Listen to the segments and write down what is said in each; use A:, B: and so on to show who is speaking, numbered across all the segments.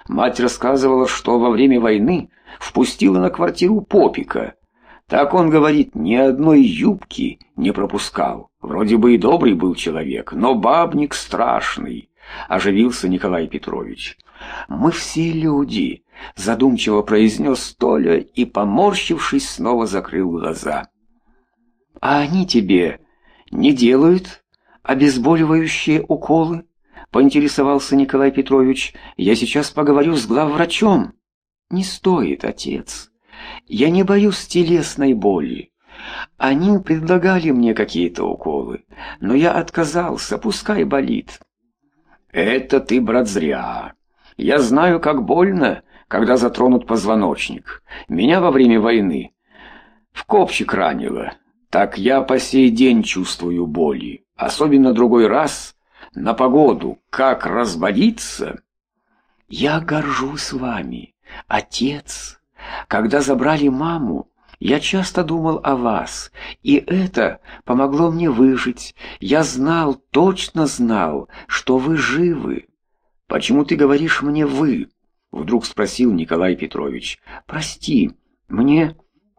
A: Мать рассказывала, что во время войны впустила на квартиру попика. Так он говорит, ни одной юбки не пропускал. Вроде бы и добрый был человек, но бабник страшный, оживился Николай Петрович. Мы все люди, задумчиво произнес Толя и, поморщившись, снова закрыл глаза. А они тебе не делают обезболивающие уколы? Поинтересовался Николай Петрович. Я сейчас поговорю с главврачом. Не стоит, отец. Я не боюсь телесной боли. Они предлагали мне какие-то уколы, но я отказался, пускай болит. Это ты, брат, зря. Я знаю, как больно, когда затронут позвоночник. Меня во время войны в копчик ранило. Так я по сей день чувствую боли. Особенно другой раз на погоду, как разболится. Я горжусь вами, отец. Когда забрали маму, я часто думал о вас, и это помогло мне выжить. Я знал, точно знал, что вы живы. Почему ты говоришь мне «вы»? Вдруг спросил Николай Петрович. Прости, мне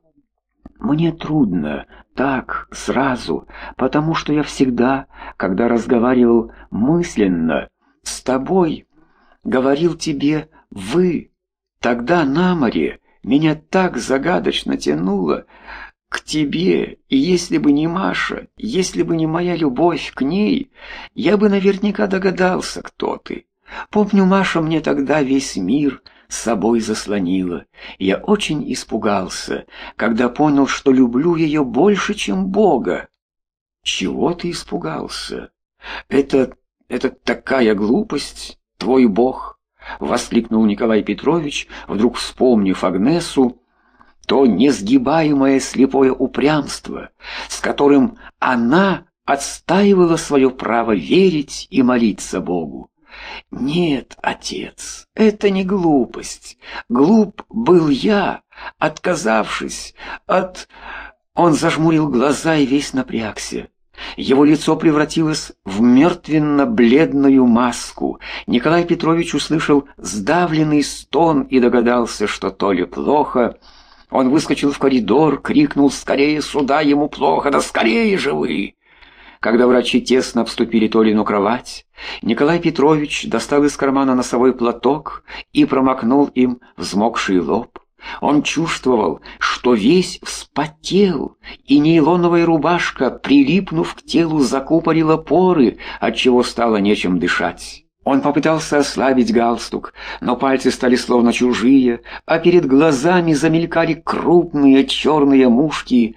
A: трудно так сразу, потому что я всегда, когда разговаривал мысленно с тобой, говорил тебе «вы». Тогда на море меня так загадочно тянуло к тебе, и если бы не Маша, если бы не моя любовь к ней, я бы наверняка догадался, кто ты. Помню, Маша мне тогда весь мир с собой заслонила. Я очень испугался, когда понял, что люблю ее больше, чем Бога. Чего ты испугался? Это такая глупость, твой Бог. Воскликнул Николай Петрович, вдруг вспомнив Агнесу, то несгибаемое слепое упрямство, с которым она отстаивала свое право верить и молиться Богу. Нет, отец, это не глупость. Глуп был я, отказавшись от... Он зажмурил глаза и весь напрягся. Его лицо превратилось в мертвенно-бледную маску. Николай Петрович услышал сдавленный стон и догадался, что Толе плохо. Он выскочил в коридор, крикнул: «Скорее сюда, ему плохо, да скорее же вы!» Когда врачи тесно обступили Толину кровать, Николай Петрович достал из кармана носовой платок и промокнул им взмокший лоб. Он чувствовал, что весь вспотел, и нейлоновая рубашка, прилипнув к телу, закупорила поры, отчего стало нечем дышать. Он попытался ослабить галстук, но пальцы стали словно чужие, а перед глазами замелькали крупные черные мушки.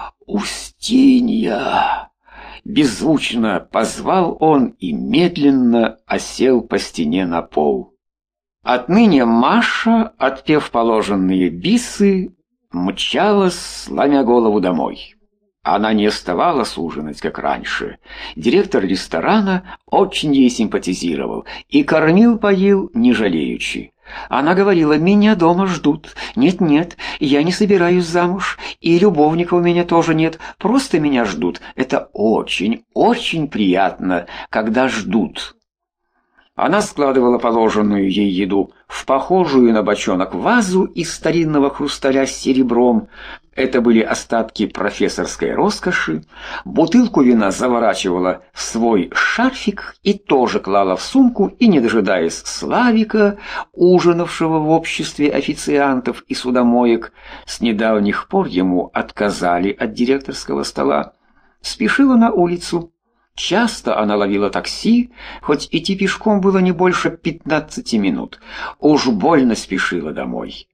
A: «Устинья!» Беззвучно позвал он и медленно осел по стене на пол. Отныне Маша, отпев положенные бисы, мчалась, сломя голову, домой. Она не оставалась ужинать, как раньше. Директор ресторана очень ей симпатизировал и кормил-поил не жалеючи. Она говорила: «Меня дома ждут. Нет-нет, я не собираюсь замуж, и любовника у меня тоже нет, просто меня ждут. Это очень, очень приятно, когда ждут». Она складывала положенную ей еду в похожую на бочонок вазу из старинного хрусталя с серебром. Это были остатки профессорской роскоши. Бутылку вина заворачивала в свой шарфик и тоже клала в сумку, и, не дожидаясь Славика, ужинавшего в обществе официантов и судомоек, с недавних пор ему отказали от директорского стола, спешила на улицу. Часто она ловила такси, хоть идти пешком было не больше 15 минут. Уж больно спешила домой.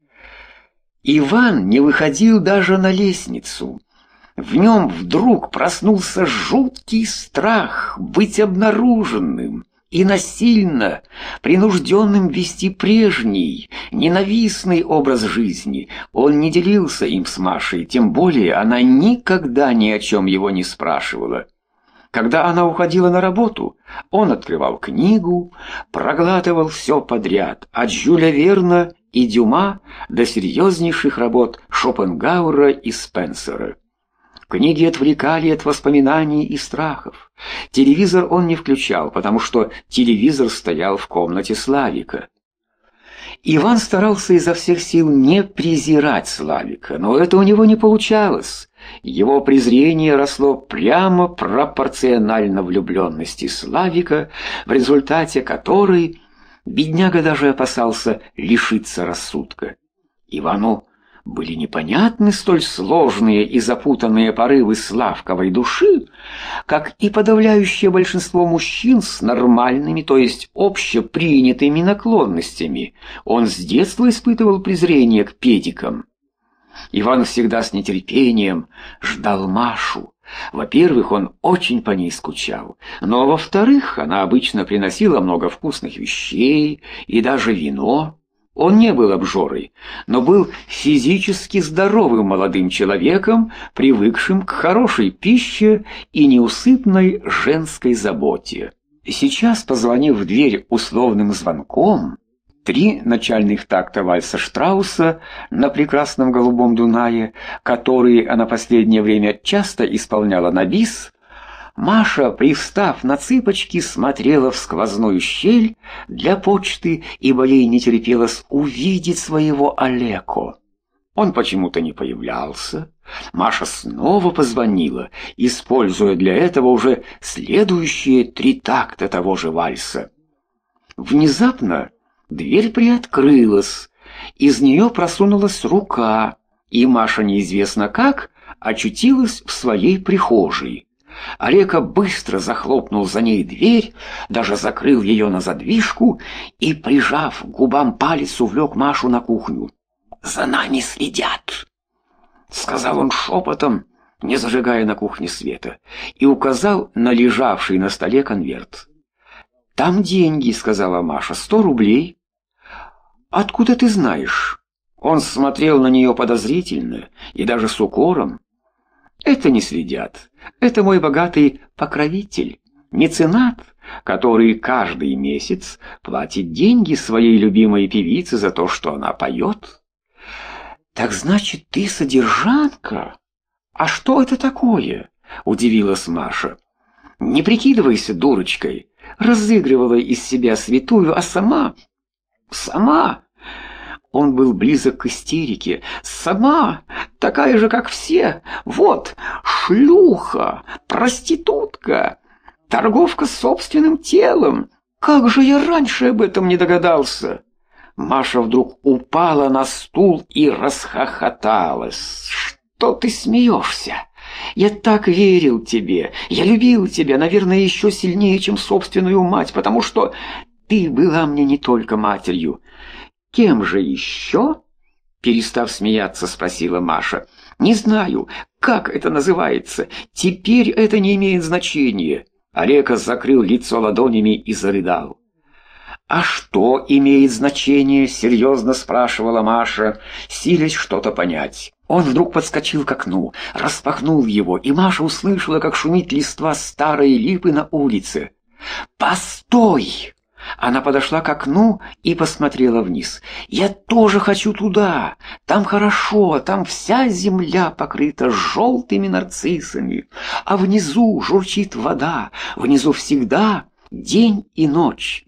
A: Иван не выходил даже на лестницу. В нем вдруг проснулся жуткий страх быть обнаруженным и насильно принужденным вести прежний, ненавистный образ жизни. Он не делился им с Машей, тем более она никогда ни о чем его не спрашивала. Когда она уходила на работу, он открывал книгу, проглатывал все подряд, от Жюля Верна и Дюма до серьезнейших работ Шопенгауэра и Спенсера. Книги отвлекали от воспоминаний и страхов. Телевизор он не включал, потому что телевизор стоял в комнате Славика. Иван старался изо всех сил не презирать Славика, но это у него не получалось. Его презрение росло прямо пропорционально влюбленности Славика, в результате которой бедняга даже опасался лишиться рассудка. Ивану были непонятны столь сложные и запутанные порывы Славковой души, как и подавляющее большинство мужчин с нормальными, то есть общепринятыми наклонностями. Он с детства испытывал презрение к педикам. Иван всегда с нетерпением ждал Машу. Во-первых, он очень по ней скучал, но во-вторых, она обычно приносила много вкусных вещей и даже вино. Он не был обжорой, но был физически здоровым молодым человеком, привыкшим к хорошей пище и неусыпной женской заботе. Сейчас, позвонив в дверь условным звонком, 3 начальных такта вальса Штрауса на прекрасном голубом Дунае, которые она последнее время часто исполняла на бис, Маша, привстав на цыпочки, смотрела в сквозную щель для почты, ибо ей не терпелось увидеть своего Олеко. Он почему-то не появлялся. Маша снова позвонила, используя для этого уже следующие 3 такта того же вальса. Внезапно дверь приоткрылась, из нее просунулась рука, и Маша неизвестно как очутилась в своей прихожей. Олеко быстро захлопнул за ней дверь, даже закрыл ее на задвижку и, прижав к губам палец, увлек Машу на кухню. «За нами следят», — сказал он шепотом, не зажигая на кухне света, и указал на лежавший на столе конверт. «Там деньги», — сказала Маша, — «100 рублей». «Откуда ты знаешь?» Он смотрел на нее подозрительно и даже с укором. «Это не следят. Это мой богатый покровитель, меценат, который каждый месяц платит деньги своей любимой певице за то, что она поет». «Так значит, ты содержанка? А что это такое?» — удивилась Маша. «Не прикидывайся дурочкой», — разыгрывала из себя святую, а сама... Он был близок к истерике. «Сама, такая же, как все. Вот, шлюха, проститутка, торговка собственным телом. Как же я раньше об этом не догадался?» Маша вдруг упала на стул и расхохоталась. «Что ты смеешься? Я так верил тебе. Я любил тебя, наверное, еще сильнее, чем собственную мать, потому что ты была мне не только матерью». «Кем же еще?» — перестав смеяться, спросила Маша. «Не знаю, как это называется. Теперь это не имеет значения». Олеко закрыл лицо ладонями и зарыдал. «А что имеет значение?» — серьезно спрашивала Маша, силясь что-то понять. Он вдруг подскочил к окну, распахнул его, и Маша услышала, как шумит листва старой липы на улице. «Постой!» Она подошла к окну и посмотрела вниз. «Я тоже хочу туда. Там хорошо, там вся земля покрыта желтыми нарциссами, а внизу журчит вода. Внизу всегда день и ночь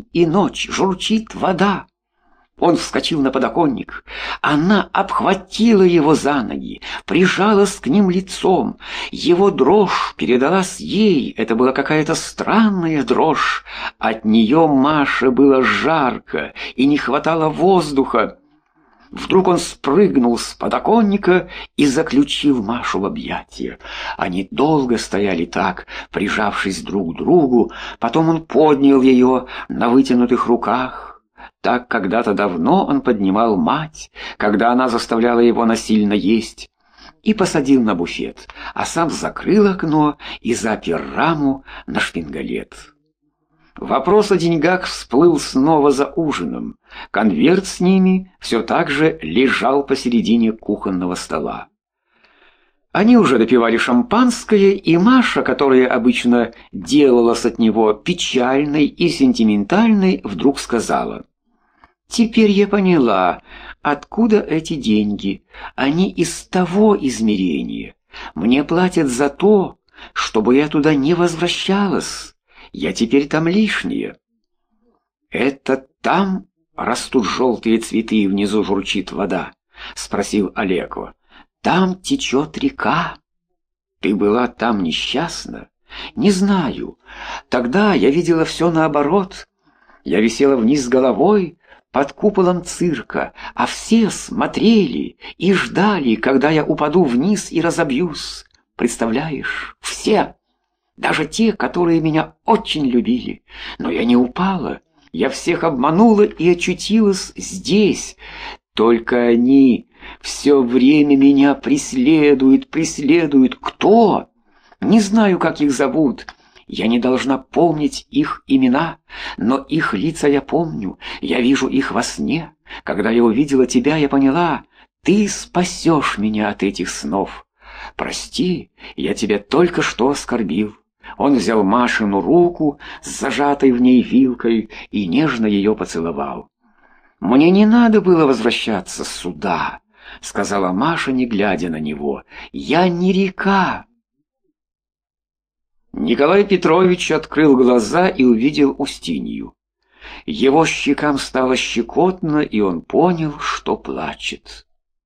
A: журчит вода». Он вскочил на подоконник. Она обхватила его за ноги, прижалась к ним лицом. Его дрожь передалась ей. Это была какая-то странная дрожь. От нее Маше было жарко и не хватало воздуха. Вдруг он спрыгнул с подоконника и заключил Машу в объятия. Они долго стояли так, прижавшись друг к другу. Потом он поднял ее на вытянутых руках. Так когда-то давно он поднимал мать, когда она заставляла его насильно есть, и посадил на буфет, а сам закрыл окно и запер раму на шпингалет. Вопрос о деньгах всплыл снова за ужином. Конверт с ними все так же лежал посередине кухонного стола. Они уже допивали шампанское, и Маша, которая обычно делалась от него печальной и сентиментальной, вдруг сказала: «Теперь я поняла, откуда эти деньги. Они из того измерения. Мне платят за то, чтобы я туда не возвращалась. Я теперь там лишняя». «Это там растут желтые цветы и внизу журчит вода?» — спросил Олеко. «Там течет река. Ты была там несчастна?» «Не знаю. Тогда я видела все наоборот. Я висела вниз головой под куполом цирка, а все смотрели и ждали, когда я упаду вниз и разобьюсь. Представляешь, все, даже те, которые меня очень любили. Но я не упала. Я всех обманула и очутилась здесь. Только они все время меня преследуют. Кто? Не знаю, как их зовут. Я не должна помнить их имена, но их лица я помню. Я вижу их во сне. Когда я увидела тебя, я поняла, ты спасешь меня от этих снов. Прости, я тебя только что оскорбил». Он взял Машину руку с зажатой в ней вилкой и нежно ее поцеловал. «Мне не надо было возвращаться сюда», — сказала Маша, не глядя на него. «Я не река». Николай Петрович открыл глаза и увидел Устинью. Его щекам стало щекотно, и он понял, что плачет.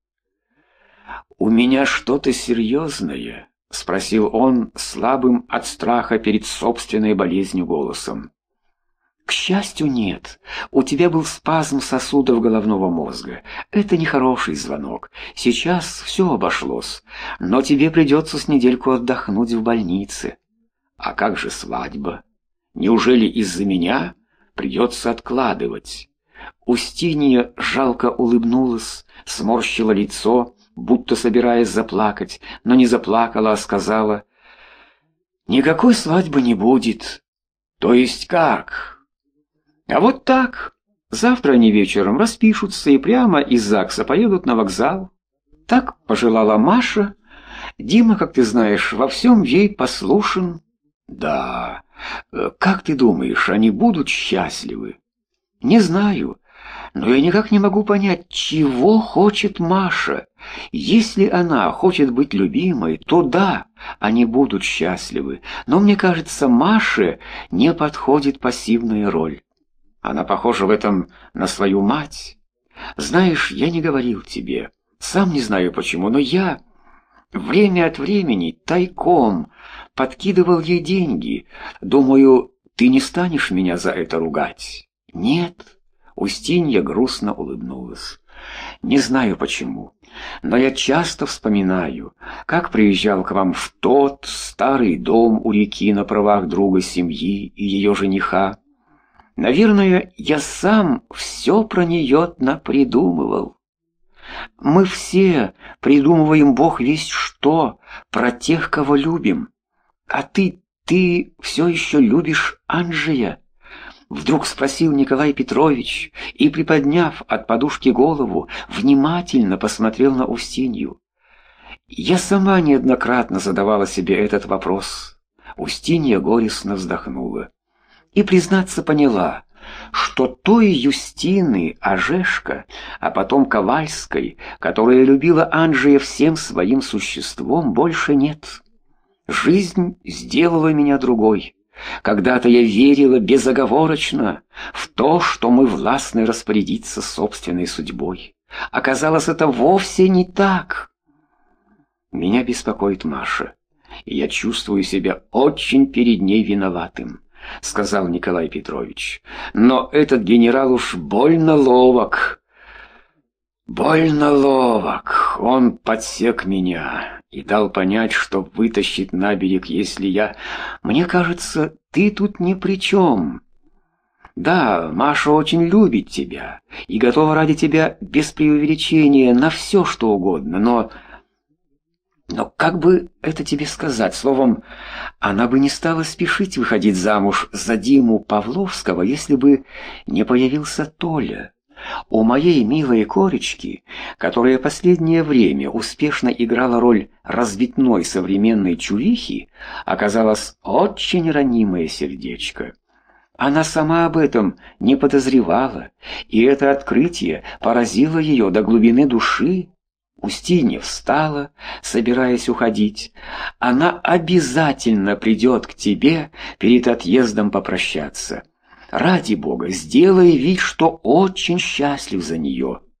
A: «У меня что-то серьезное?» — спросил он слабым от страха перед собственной болезнью голосом. «К счастью, нет. У тебя был спазм сосудов головного мозга. Это нехороший звонок. Сейчас все обошлось, но тебе придется с недельку отдохнуть в больнице». «А как же свадьба? Неужели из-за меня придется откладывать?» Устинья жалко улыбнулась, сморщила лицо, будто собираясь заплакать, но не заплакала, а сказала: «Никакой свадьбы не будет». «То есть как?» «А вот так. Завтра они вечером распишутся и прямо из ЗАГСа поедут на вокзал». Так пожелала Маша. Дима, как ты знаешь, во всем ей послушен. «Да. Как ты думаешь, они будут счастливы?» «Не знаю. Но я никак не могу понять, чего хочет Маша. Если она хочет быть любимой, то да, они будут счастливы. Но мне кажется, Маше не подходит пассивная роль. Она похожа в этом на свою мать. Знаешь, я не говорил тебе, сам не знаю почему, но я время от времени тайком подкидывал ей деньги. Думаю, ты не станешь меня за это ругать?» «Нет». Устинья грустно улыбнулась. «Не знаю почему, но я часто вспоминаю, как приезжал к вам в тот старый дом у реки на правах друга семьи и ее жениха. Наверное, я сам все про нее напридумывал. Мы все придумываем бог весть что про тех, кого любим. А ты все еще любишь Анджея?» Вдруг спросил Николай Петрович и, приподняв от подушки голову, внимательно посмотрел на Устинью. Я сама неоднократно задавала себе этот вопрос. Устинья горестно вздохнула и, признаться, поняла, что той Юстины Ожешко, а потом Ковальской, которая любила Анджея всем своим существом, больше нет. Жизнь сделала меня другой. Когда-то я верила безоговорочно в то, что мы властны распорядиться собственной судьбой. Оказалось, это вовсе не так. Меня беспокоит Маша, и я чувствую себя очень перед ней виноватым, сказал Николай Петрович. Но этот генерал уж больно ловок. Больно ловок. Он подсек меня и дал понять, что вытащит на берег, если я... Мне кажется, ты тут ни при чем. Да, Маша очень любит тебя и готова ради тебя без преувеличения на все, что угодно, но как бы это тебе сказать? Словом, она бы не стала спешить выходить замуж за Диму Павловского, если бы не появился Толя. У моей милой Коречки, которая последнее время успешно играла роль разбитной современной чувихи, оказалось очень ранимое сердечко. Она сама об этом не подозревала, и это открытие поразило ее до глубины души. Устинья встала, собираясь уходить. Она обязательно придет к тебе перед отъездом попрощаться. Ради бога, сделай вид, что очень счастлив за нее.